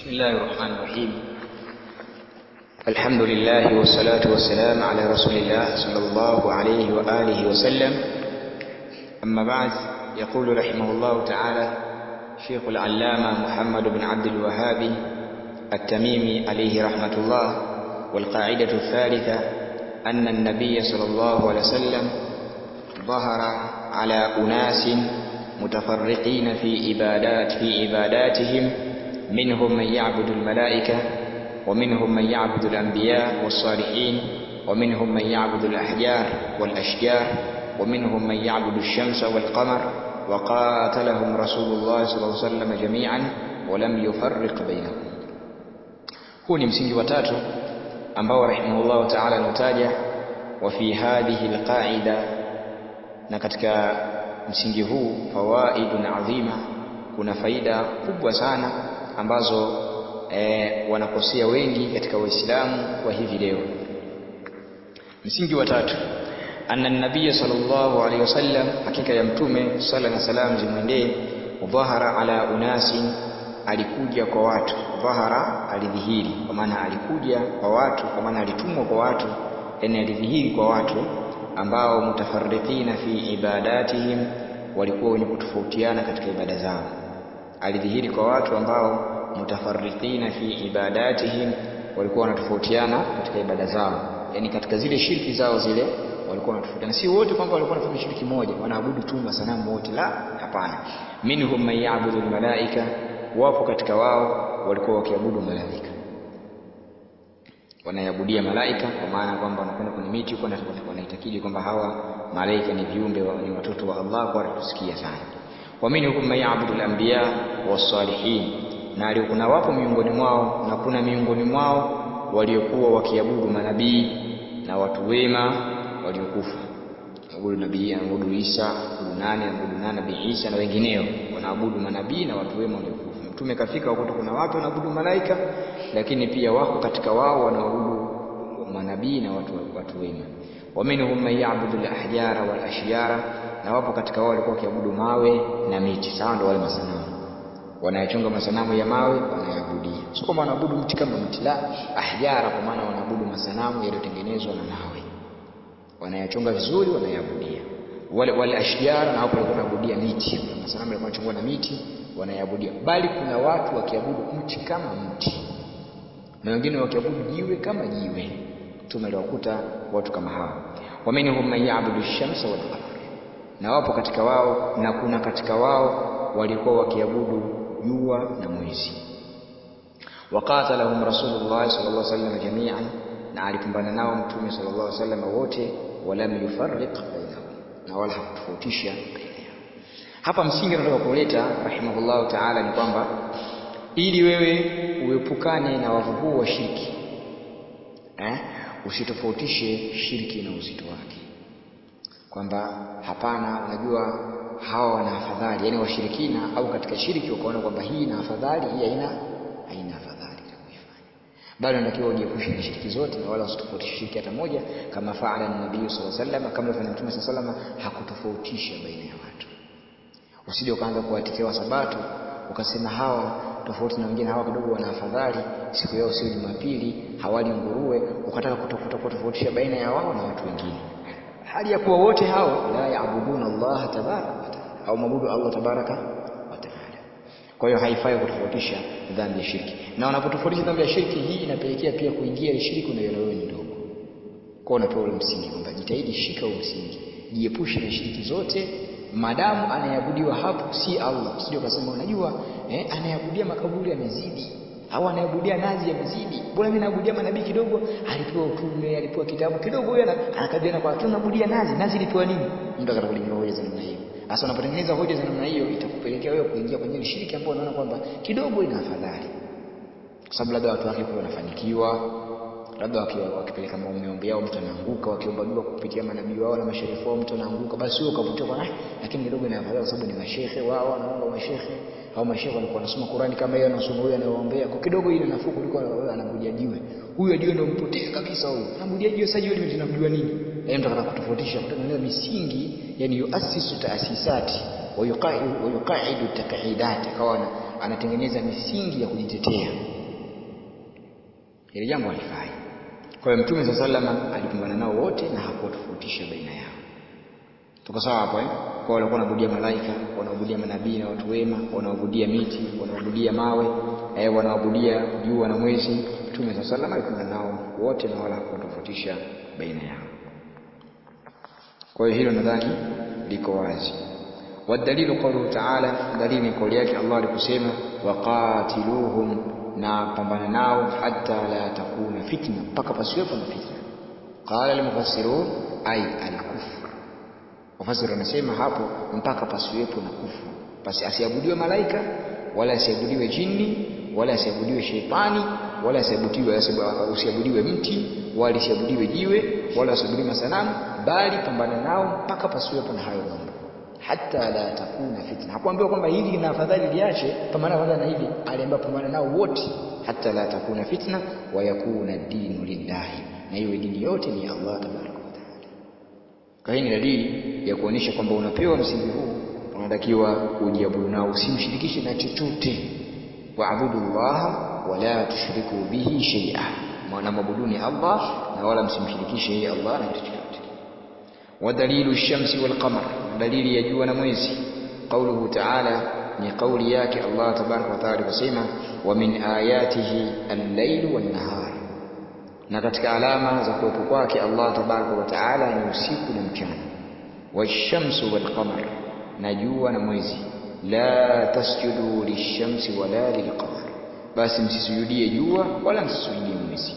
بسم الله الرحمن الرحيم. الحمد لله والصلاة والسلام على رسول الله صلى الله عليه وآله وسلم. أما بعد، يقول رحمه الله تعالى شيخ العلامة محمد بن عبد الوهاب التميمي عليه رحمة الله: والقاعدة الثالثة أن النبي صلى الله عليه وسلم ظهر على أناس متفرقين في عباداتهم، منهم من يعبد الملائكة، ومنهم من يعبد الأنبياء والصالحين، ومنهم من يعبد الأحجار والأشجار، ومنهم من يعبد الشمس والقمر، وقاتلهم رسول الله صلى الله عليه وسلم جميعا ولم يفرق بينهم. huu ni msingi wa tatu ambao rahimahullah ta'ala anautaja. Wa fi hadhihi alqaida, na katika msingi huu fawaidun adhima, kuna faida kubwa sana ambazo wanakosea wengi katika waislamu wa hivi leo. Msingi wa tatu, anna an-nabiy sallallahu alayhi wasallam, hakika ya mtume sala na salam zimwendee, dhahara ala unasin, alikuja kwa watu. Dhahara, alidhihiri, kwa maana alikuja kwa watu, kwa maana alitumwa kwa watu, yani alidhihiri kwa watu ambao mutafarriqina fi ibadatihim, walikuwa wenye kutofautiana katika ibada zao. Alidhihiri kwa watu ambao mutafarriqina fi ibadatihim, walikuwa wanatofautiana katika ibada zao, yani katika zile shirki zao zile walikuwa wanatofautiana. Si wote kwamba walikuwa wanafanya shirki moja, wanaabudu tu masanamu wote, la, hapana. Minhum man ya'budu almalaika, wapo katika wao walikuwa wakiabudu malaika, wanaabudia malaika, kwa maana kwamba wanakwenda kwenye miti huko, wanaitakidi kwamba hawa malaika ni viumbe, ni watoto wa Allah, kwa tusikia sana. Wa minhum man ya'budu al-anbiya was-salihin, na kuna wapo miongoni mwao, na kuna miongoni mwao waliokuwa wakiabudu manabii na watu wema waliokufa. Abudu nabii, abudu Isa, abudu nabii Isa na wengineo, wanaabudu manabii na watu wema waliokufa. Mtume kafika wakuta kuna watu wanaabudu malaika, lakini pia wako katika wao wanaabudu manabii na watu wema. Wa minhum man ya'budu al-ahjara wal ashyara, na wapo katika wao walikuwa wakiabudu mawe na miti. Sawa, ndio wale masanamu, wanayachonga masanamu ya mawe wanayaabudia. Sio kama wanaabudu mti kama mti, la, ahjara kwa maana wanaabudu masanamu yaliyotengenezwa na mawe, wanayachonga vizuri wanayaabudia. Wale ashjara, na wapo walikuwa wanaabudia miti, kuna masanamu yalikuwa yanachongwa na miti wanayaabudia. Bali kuna watu wakiabudu mti kama mti, na wengine wakiabudu jiwe kama jiwe. Tumeliwakuta watu kama hao. Wa minhum man ya'budu ash-shamsa wal qamar, na wapo katika wao, na kuna katika wao walikuwa wakiabudu jua na mwezi. Waqatalahum rasulullah sallallahu alaihi wasallam jami'an, na alipambana nao mtume sallallahu alaihi wasallam wote. Walam yufarriq bainahum, na wala hakutofautisha baina yao. Hapa msingi nataka kuleta rahimahullah ta'ala ni kwamba ili wewe uepukane na wavu huu wa shirki, usitofautishe shirki na uzito wake, kwamba hapana, unajua hawa wana afadhali, yani washirikina au katika shirki wakaona kwamba hii ina afadhali, hii haina afadhali ya kuifanya. Bali unatakiwa ujiepushe na shirki zote, na wala usitofautishe shirki hata moja, kama faala an-nabii sallallahu alaihi wasallam, kama alifanya mtume sallallahu alaihi wasallam, hakutofautisha baina ya watu. Usije ukaanza kuwatetea wasabato ukasema hawa tofauti na wengine, hawa kidogo wana afadhali, siku yao sio Jumapili, hawali nguruwe, ukataka kutofautisha baina ya wao na watu wengine, hali ya kuwa wote hao la yaabuduna Allah tabaraka wa taala, au mabudu Allah tabaraka wa taala. Kwa hiyo haifai kutofautisha dhambi ya shirki, na unapotofautisha dhambi ya shirki, hii inapelekea pia kuingia ile shirki unayoona wewe ni ndogo. Kwa unapewa ule msingi kwamba jitahidi, shika huo msingi, jiepushe na shiriki zote, madamu anayabudiwa hapo si Allah. Usije ukasema unajua anayabudia makaburi yamezidi, au anayabudia nazi yamezidi, bora mimi naabudia manabii kidogo, alipewa utume, alipewa kitabu kidogo, huyo anakabiliana kwa tunabudia nazi ilipewa nini? Mtu akatengeneza hoja za namna hiyo. Sasa unapotengeneza hoja za namna hiyo, itakupelekea wewe kuingia kwenye ile shiriki ambayo unaona kwamba kidogo ina afadhali, kwa sababu labda watu wake kule wanafanikiwa, labda wakipeleka maombi yao mtu anaanguka, wakiomba dua kupitia manabii wao na masharifu wao mtu anaanguka, basi wewe ukavutia kwa lakini kidogo ina afadhali, kwa sababu ni mashehe wao wanaomba, mashehe au mashehe walikuwa wanasoma Qur'ani kama hiyo, anasoma huyo anayeombea, kwa kidogo ile nafuu kuliko wewe anabudia jiwe. Huyo jiwe ndio mpotea kabisa, huyo anabudia jiwe. Sasa jiwe linamjua nini? Mtu akataka kutofautisha, kutengeneza misingi, yani yuasisu taasisati wa yuqaidu taqaidat, akawa anatengeneza misingi ya kujitetea, ile jambo halifai. Kwa hiyo Mtume SAW alipambana nao wote na hakuwatofautisha baina yao. Tuko sawa hapo Kwa walikuwa wanaabudia malaika, wanaabudia manabii na watu wema, wanaabudia miti, wanaabudia mawe, wanaabudia jua na mwezi. Mtume SAW alipambana nao wote na wala hakuwatofautisha baina yao. Kwa hiyo hilo nadhani liko wazi. Wadalilu qawluhu ta'ala, dalili ni kauli yake Allah aliposema waqatiluhum, na pambana nao hatta la takuna fitna, mpaka pasiwepo na fitna. Qala al-mufassirun ay al-kufr, wafasiri wanasema hapo mpaka pasiwepo na kufuru, basi asiabudiwe malaika wala asiabudiwe jini wala asiabudiwe shetani wala asiabudiwe mti wala asiabudiwe jiwe wala asiabudiwe masanamu, bali pambana nao mpaka pasiwepo na hayo mambo. Hatta la takuna fitna, hakuambiwa kwamba hili na afadhali liache, pambana kwanza na hili, aliambiwa pambana nao wote. Hatta la takuna fitna wa yakuna dinu lillahi, na iwe dini yote ni Allah tabaraka wa taala. Kwa hiyo ni dalili ya kuonyesha kwamba unapewa msingi huu, unatakiwa ujiabudu nao, usimshirikishe na chochote. Waabudullaha wala tushriku bihi shay'a, maana mabuduni Allah na wala msimshirikishe yeye Allah na kitu chochote. Wadalilu shamsi wal qamar, dalili ya jua na mwezi. Qauluhu ta'ala, ni kauli yake Allah tabaraka wa taala aliposema wa min ayatihi al-lailu wan-nahar, na katika alama za kuwepo kwake Allah tabaraka wa taala ni usiku na mchana. Washamsu wal qamar, na jua na mwezi. La tasjudu lishamsi wala lilqamar, basi msisujudie jua wala msisujudie mwezi,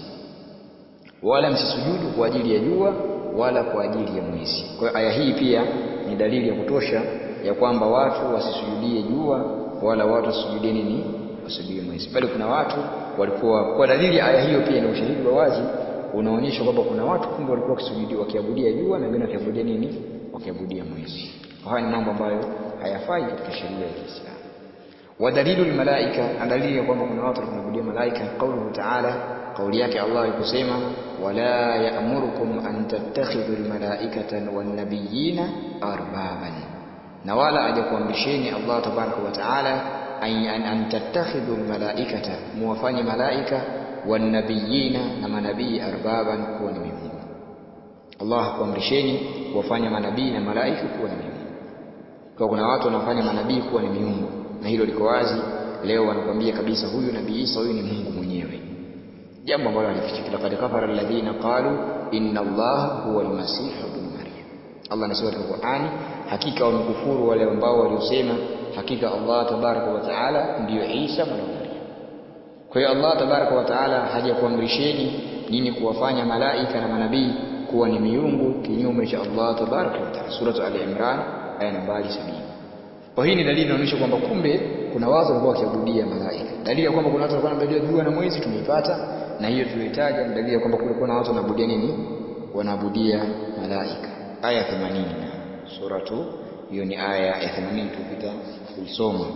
wala msisujudu kwa ajili ya jua wala kwa ajili ya mwezi. Kwa hiyo aya hii pia ni dalili ya kutosha ya kwamba watu wasisujudie jua wala watu wasijudie nini, wasujudie mwezi. Bali kuna watu walikuwa, kwa dalili aya hiyo pia ni ushahidi wa wazi unaonyesha kwamba kuna watu kumbe walikuwa wakisujudia, wakiabudia jua na wengine wakiabudia nini, wakiabudia mwezi. Haya ni mambo ambayo hayafai katika sheria ya Kiislamu. Wa dalilul malaika, na dalili ya kwamba kuna watu walikuwa wanaabudia malaika. Qauluhu ta'ala, kauli yake Allah aliposema wala ya'murukum an tattakhidhul malaikata wan nabiyina arbaban, na wala hajakuamrisheni Allah tabaraka wa taala an tattakhidhul malaikata, muwafanye malaika, wan nabiyina, na manabii, arbaban, kuwa ni miungu. Allah hakuamrisheni kuwafanya manabii na malaika kuwa ni miungu. Kwa kuna watu wanafanya manabii kuwa ni miungu, na hilo liko wazi leo, wanakuambia kabisa huyu nabii Isa huyu ni Mungu mwenyewe, jambo ambalo halifichiki. Laqad kafara alladhina qalu inna Allaha huwa al-masih ibn Maryam. Allah anasema katika Qur'ani, hakika wamekufuru wale ambao waliosema hakika Allah tabaraka wa taala ndiyo Isa mwana wa Maryam. Kwa hiyo Allah tabaraka wa taala hajakuamrisheni nini kuwafanya malaika na manabii kuwa ni miungu kinyume cha Allah tabaraka wa taala. Surah Al-Imran aya nambari 70. Kwa hii ni dalili inaonyesha kwamba kumbe kuna watu walikuwa wakiabudia malaika. Dalili ya kwamba kuna watu walikuwa wanaabudia jua na mwezi tumeipata, na hiyo tuliotaja ni dalili ya kwamba kulikuwa na watu wanaabudia nini, wanaabudia malaika. Aya 80 na suratu hiyo ni aya ya 80 tupita kuisoma.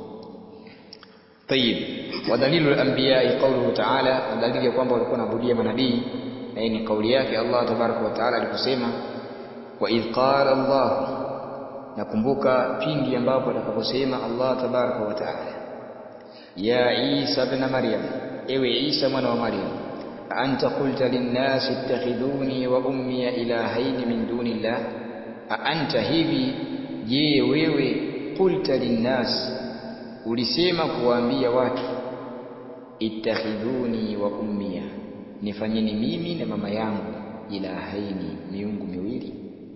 Tayib, wa dalilul anbiya qawluhu ta'ala, na dalili ya kwamba walikuwa wanaabudia manabii ni kauli yake Allah tabaraka wa taala aliposema wa idh qala Allah, nakumbuka pindi ambapo atakaposema Allah tabaraka wa taala ya Isa ibn Maryam, ewe Isa mwana wa Maryam, anta qulta lin-nasi ittakhidhuni wa ummi ilahayn min dunillah, anta, hivi je wewe, qulta lin-nas, ulisema kuwaambia watu, ittakhidhuni wa ummi, nifanyeni mimi na mama yangu, ilahaini, miungu miwili.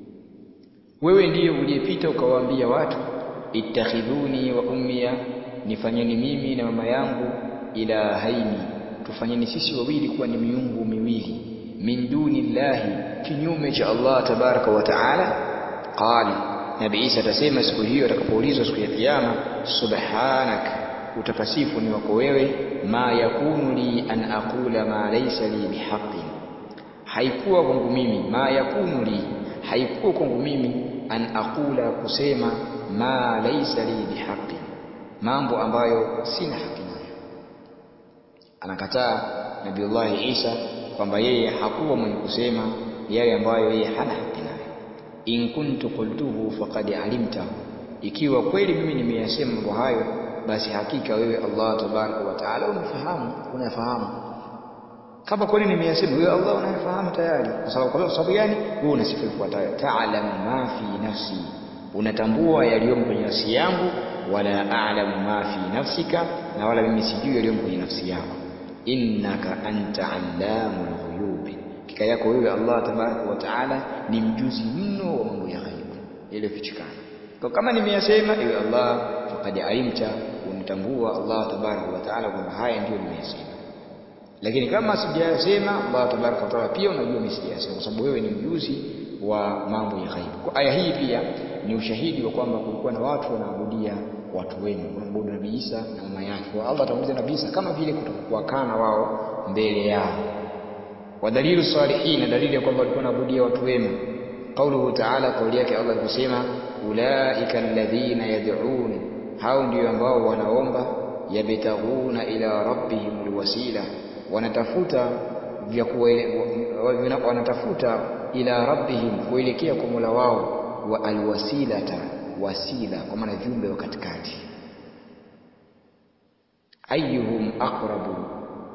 Wewe ndiye uliyepita ukawaambia watu ittakhidhuni wa ummi, nifanyeni mimi na mama yangu, ilahaini, tufanyeni sisi wawili kuwa ni miungu miwili, min dunillahi, kinyume cha Allah tabaraka wa taala. Qal, Nabii Isa atasema siku hiyo atakapoulizwa siku ya kiyama, subhanak, utakasifu ni wako wewe, ma yakunu li an aqula ma laysa li bihaqqin, haikuwa kwangu mimi, ma yakunu li, haikuwa kwangu mimi, an aqula, kusema, ma laysa li bihaqqin, mambo ambayo sina haki nayo. Anakataa Nabiiullah Isa kwamba yeye hakuwa mwenye kusema yale ambayo yeye hana haki nayo. In kuntu qultuhu faqad alimtahu, ikiwa kweli mimi nimeyasema mambo hayo, basi hakika wewe Allah tabaraka wa taala unafahamu. Kama kweli nimeyasema, wewe Allah unayafahamu tayari. Kwa sababu gani? Wewe una sifa ifuatayo: ta'lamu ma fi nafsi, unatambua yaliyomo kwenye nafsi yangu, wala a'lamu ma fi nafsika, na wala mimi sijui yaliyomo kwenye nafsi yako. Innaka anta allamul ghuyub, hakika yako wewe Allah tabaraka wa taala ni mjuzi mno wa mambo ya ghaibu yaliyofichikana. Kwa kama nimeyasema, ewe Allah, faqad alimta, unatambua Allah tabaraka wa taala kwamba haya ndiyo nimeyasema. Lakini kama sijayasema, Allah tabaraka wa taala pia unajua mimi sijayasema, kwa sababu wewe ni mjuzi wa mambo ya ghaibu. Kwa aya hii pia ni ushahidi wa kwamba kulikuwa na watu wanaabudia watu wema, wanaabudu Nabii Isa na mama yake. Kwa Allah atamuuliza Nabii Isa kama vile kutokuwakana wao mbele yao. Wa dalilu salihin, na dalili ya kwamba walikuwa wanaabudia watu wema, qauluhu ta'ala, kauli yake Allah aliposema ulaika alladhina yad'un, hao ndio ambao wanaomba, yabtaghuna ila rabbihimul wasila, wanatafuta ila rabbihim, kuelekea kwa Mola wao, wa alwasilata, wasila kwa maana viumbe wa katikati. Ayyuhum aqrabu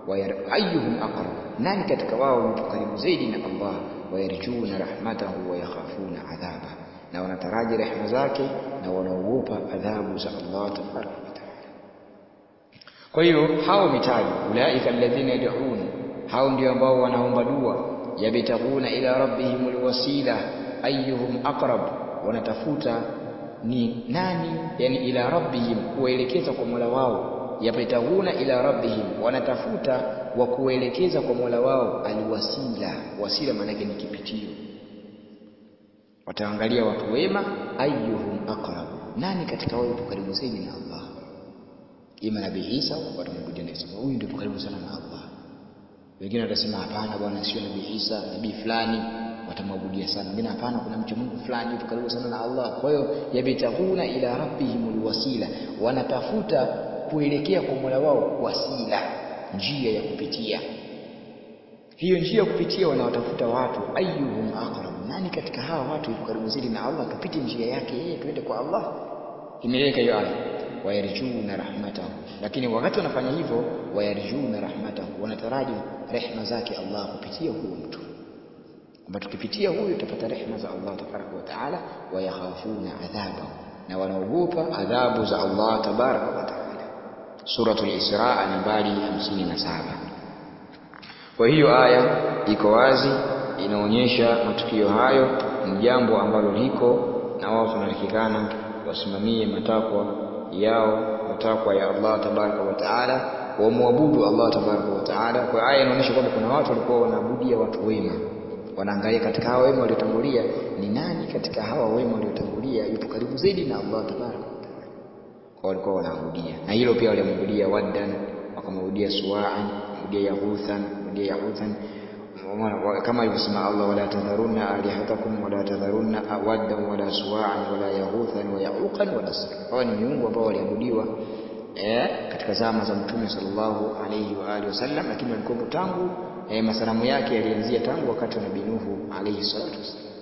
nani katika wao yupo karibu zaidi na Allah, wayarjuna rahmatahu wa yakhafuna adhaba, na wanataraji rehema zake na wanaogopa adhabu za Allah tabaraka wa taala. Kwa hiyo hao mitaji ulaika alladhina yad'un, hao ndio ambao wanaomba dua, yabtaghuna ila rabbihimul wasila, ayyuhum aqrab, wanatafuta ni nani, yani ila rabbihim, kuelekeza kwa Mola wao, yabtaghuna ila rabbihim, wanatafuta wa kuelekeza kwa Mola wao, alwasila, wasila maana yake ni kipitio. Wataangalia watu wema, ayyuhum aqrabu, nani katika wao yupo karibu zaidi na Allah. Ima Nabii Isa watamwabudia Nabii Isa, huyu ndio karibu sana na Allah. Wengine watasema hapana bwana, sio Nabii Isa, nabii fulani, watamwabudia sana. Wengine hapana, kuna mcha Mungu fulani yupo karibu sana na Allah. Kwa hiyo yabtaghuna ila rabbihimul wasila, wanatafuta kuelekea kwa Mola wao, wasila, njia ya kupitia. Hiyo njia ya kupitia wanawatafuta watu, ayyuhum aqrabu, nani katika hawa watu yupo karibu zaidi na Allah, tupite njia yake yeye tuende kwa Allah. Imeleka hiyo aya, wayarjuna rahmatahu. Lakini wakati wanafanya hivyo, wayarjuna rahmatahu, wanataraji rehema zake Allah kupitia huyo mtu, kwamba tukipitia huyu tutapata rehema za Allah tabaraka wa taala. Wayakhafuna adhabahu, na wanaogopa adhabu za Allah tabaraka wa taala. Suratul Isra nambari 57. Kwa hiyo aya iko wazi, inaonyesha matukio hayo ni jambo ambalo liko na wao tunatakikana wasimamie matakwa yao, matakwa ya Allah tabaraka wa taala, wamwabudu Allah tabaraka wa taala. Kwa aya inaonyesha kwamba kuna watu walikuwa wanaabudia watu wema, wanaangalia katika hawa wema waliotangulia ni nani katika hawa wema waliotangulia yupo karibu zaidi na Allah tabaraka wa taala, kwa walikuwa wanaabudia. Na hilo pia walimwabudia Waddan, wakamwabudia Suwa'an, wakamwabudia Yaghuthan, kama alivyosema Allah, wala tadharunna alihatakum wala tadharunna Waddan wala Suwa'an wala Yaghuthan wa Ya'uqan wa Nasr. Hawa ni miungu ambao waliabudiwa katika zama za Mtume sallallahu alayhi wa alihi wasallam, lakini walikuwa tangu masanamu yake yalianzia tangu wakati wa Nabii Nuhu alayhi salatu wasallam.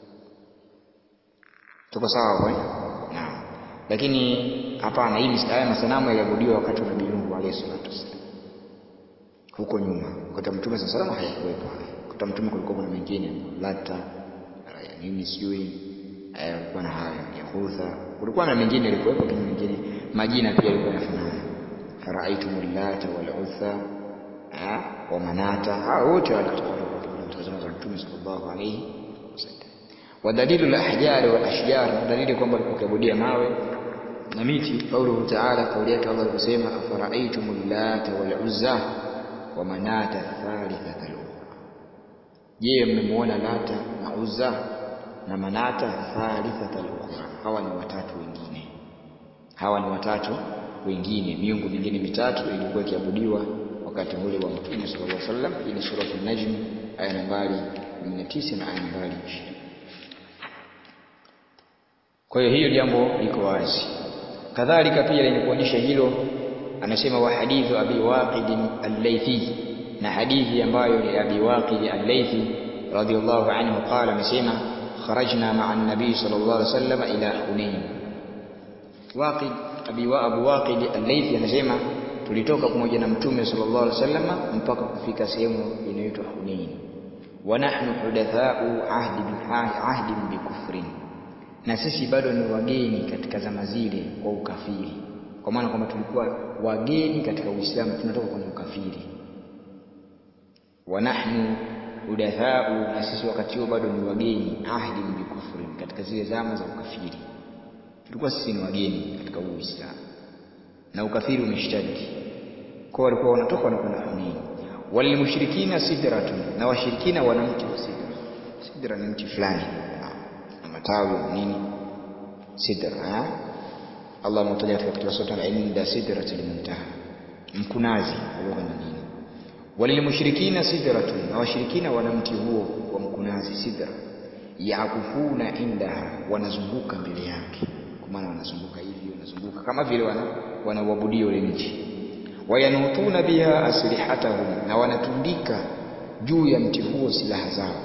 Tuko sawa hapo? Naam. Lakini hapana, haya masanamu yaliabudiwa wakati wa Nabii Nuhu alayhi salatu wasallam, huko nyuma. Wakati wa Mtume sallallahu alayhi wasallam hayakuwepo haya. Wakati wa Mtume kulikuwa kuna mengine ambayo Lata, nini sijui, kulikuwa na hayo ya Ghutha, kulikuwa na mengine yalikuwepo, lakini mengine majina pia yalikuwa yanafanana. Fara'aytumul Lata wal Uzza wa Manata, hao wote walikuwa katika zama za Mtume sallallahu alayhi wasallam. Wa dalilu al-ahjar wal ashjar, na dalili kwamba walikuwa kiabudia mawe na miti. Qauluhu ta'ala, kauli yake Allah aliposema afara'aytumul Lata wal Uzza wa Manata thalithata al-ukhra, je, mmemuona Lata na Uzza na Manata thalithata al-ukhra, hawa ni watatu wengine. Hawa ni watatu wengine, miungu mingine mitatu ilikuwa ikiabudiwa wakati ule wa Mtume sallallahu alaihi wasallam. Hii ni sura an-Najm aya nambari 19 na aya nambari 20. Kwa hiyo jambo liko wazi. Kadhalika pia lenye kuonyesha hilo, anasema wa hadithu Abi Waqid al-Laythi, na hadithi ambayo ni Abi Waqid al-Laythi radiyallahu anhu qala, amesema kharajna ma'a an-nabi sallallahu alaihi wasallam ila Hunain. Waqid Abu Waqid al-Laythi anasema tulitoka pamoja na Mtume sallallahu alaihi wasallam mpaka kufika sehemu inayoitwa Hunain. Wa nahnu hudatha'u ahdi bikufrin. Na sisi bado ni wageni katika zama zile kwa ukafiri. Kwa maana kwamba tulikuwa wageni katika Uislamu, tunatoka kwenye ukafiri. Wa nahnu hudatha'u, na sisi wakati huo bado ni wageni ahdi bikufrin, katika zile zama za ukafiri. Tulikuwa sisi ni wageni katika Uislamu na ukafiri umeshtadi. Kwa walikuwa wanatoka wanakwenda Hunain. Wal mushrikina sidratun, na washirikina wana mti wa sidra. Sidra ni mti fulani na matawi na nini. Sidra Allah ametaja katika sura inda sidratil muntaha, mkunazi kwa lugha nyingine. Wal mushrikina sidratun, na washirikina wana mti huo wa mkunazi sidra. Yakufuna indaha, wanazunguka mbele yake. Kwa maana wanazunguka hivi, wanazunguka kama vile wanauabudia ule mti. Wayanutuna biha aslihatahum, na wanatundika juu ya mti huo silaha zao.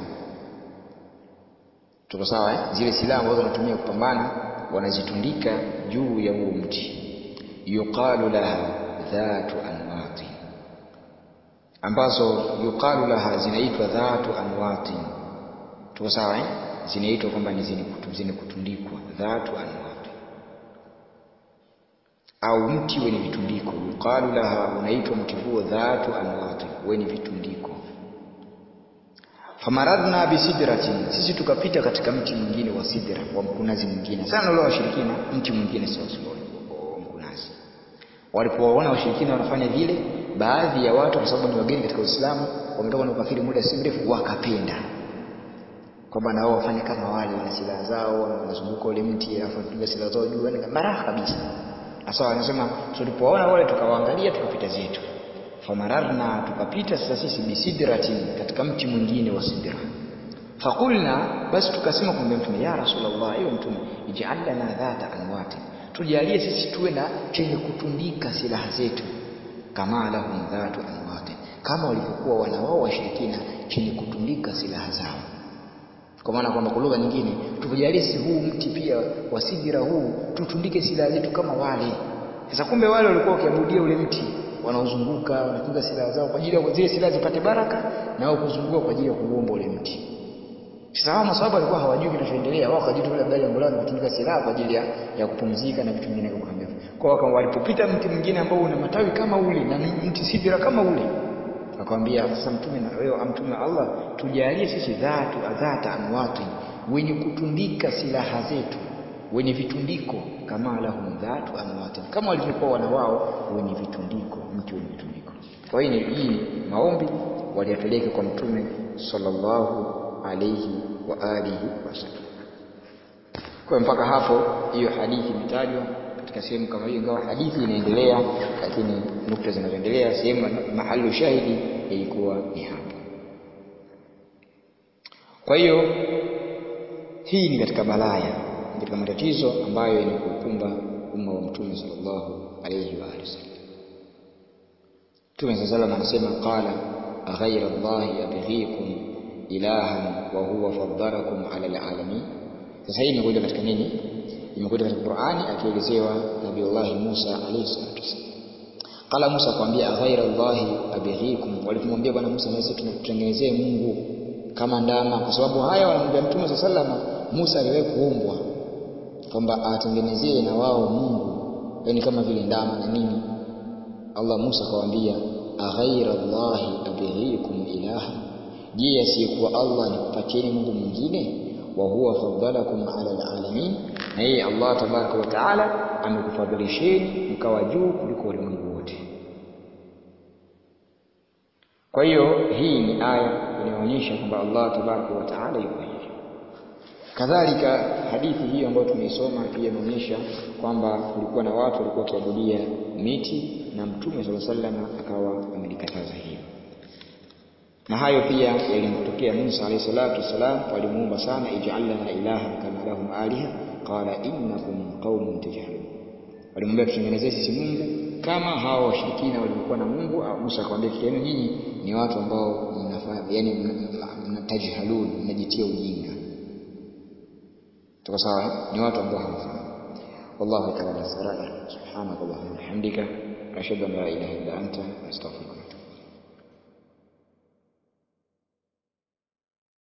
Tuko sawa Zile silaha ambazo wanatumia kupambana wanazitundika juu ya huo mti. Yuqalu laha dhatu anwatin, ambazo yuqalu laha zinaitwa dhatu anwatin. Tuko sawa Zinaitwa kwamba ni zenye kutundikwa, dhatu anwatin, au mti wenye vitundiko. Yuqalu laha, unaitwa mti huo dhatu anwatin, wenye vitundiko. Famaradna bisidratin, sisi tukapita katika mti mwingine wa sidra, wa mkunazi mwingine. Sana wale washirikina mti mwingine sio wa mkunazi. Walipowaona washirikina wanafanya vile, baadhi ya watu, kwa sababu ni wageni katika Uislamu, wametoka na ukafiri muda si mrefu, wakapenda kwamba nao wafanye kama wale, wana silaha zao, wanazunguka ule mti, alafu wanapiga silaha zao juu, yani mara kabisa. Asa anasema tulipoona wale tukawaangalia, tukapita zetu. Famararna, tukapita sasa sisi bisidratin, katika mti mwingine wa sidra. Fakulna, basi tukasema kumwambia Mtume, ya Rasulullah, ewe Mtume, ij'al lana dhata anwatin, tujalie sisi tuwe na chenye kutundika silaha zetu, kama lahum dhatu anwatin, kama walivyokuwa wana wao washirikina chenye kutundika silaha zao. Kwa maana kwamba kwa lugha nyingine, tujalie sisi huu mti pia wa sidra huu tutundike silaha zetu kama wale. Sasa kumbe wale walikuwa wakiabudia ule mti, wanaozunguka wanatunga silaha zao kwa ajili ya zile silaha zipate baraka, na wao kuzunguka kwa ajili ya kuomba ule mti. Sasa hao maswahaba walikuwa hawajui kinachoendelea, wao kajitu vile habari lengo lao ni kutundika silaha kwa ajili ya kupumzika na vitu vingine kama hivyo. Kwa hiyo walipopita mti mwingine ambao una matawi kama ule na mti sidra kama ule, akamwambia sasa Mtume, na wewe Mtume Allah, tujalie sisi dhata anwatin, wenye kutundika silaha zetu, wenye vitundiko, kama lahum dhatu anwatin, kama walivyokuwa wana wao wenye vitundiko, mti wenye vitundiko. Kwa hiyo hii ni maombi waliyapeleka kwa Mtume sallallahu alayhi wa alihi wasallam. Kwa mpaka hapo hiyo hadithi imetajwa katika sehemu kama hiyo, ingawa hadithi inaendelea, lakini nukta zinazoendelea, sehemu mahali shahidi ilikuwa ni hapo. Kwa hiyo hii ni katika balaya, ni katika matatizo ambayo yenye kuukumba umma wa Mtume sallallahu alayhi wa alihi wasallam. Mtume sallallahu anasema, qala aghayra Allahi abghikum ilahan wa huwa faddalakum ala alalamin. Sasa hii imekuja katika nini? Imekuja katika Qur'ani, akielezewa Nabiiullah Musa alayhi salatu wasallam. Qala Musa akamwambia, aghaira Allahi abghikum, walipomwambia bwana Musa, na sisi tunakutengenezea Mungu kama ndama. Kwa sababu haya wanamwambia Mtume sallallahu, Musa aliwahi kuombwa kwamba atengenezee na wao Mungu, yani kama vile ndama na nini. Allah Musa akamwambia, aghaira Allahi abghikum ilahan, je, asiyekuwa Allah nikupatieni Mungu mwingine? Wa huwa faddalakum ala alalamin, na yeye Allah tabaraka wa taala amekufadhilisheni mkawa juu kuliko ulimwengu wote. Kwa hiyo hii ni aya inayoonyesha kwamba Allah tabaraka wa taala yuko hivyo. Kadhalika hadithi hiyo ambayo tumeisoma pia inaonyesha kwamba kulikuwa na watu walikuwa wakiabudia miti, na Mtume sallallahu alaihi wasallam akawa amelikataza hilo. Na hayo pia yalimtokea Musa alayhi salatu wasalam, walimuomba sana, ij'al lana ilahan kama lahum aliha, qala innakum qaumun tajhalun. Walimwambia tutengenezee sisi Mungu kama hao washirikina walivyokuwa na Mungu. Musa akamwambia kitendo, nyinyi ni watu ambao mnafanya, yani mnatajhalun, mnajitia ujinga. Tuko sawa Ni watu ambao hamfahamu. والله تعالى سرائر. سبحانك اللهم وبحمدك أشهد أن لا إله إلا أنت أستغفرك.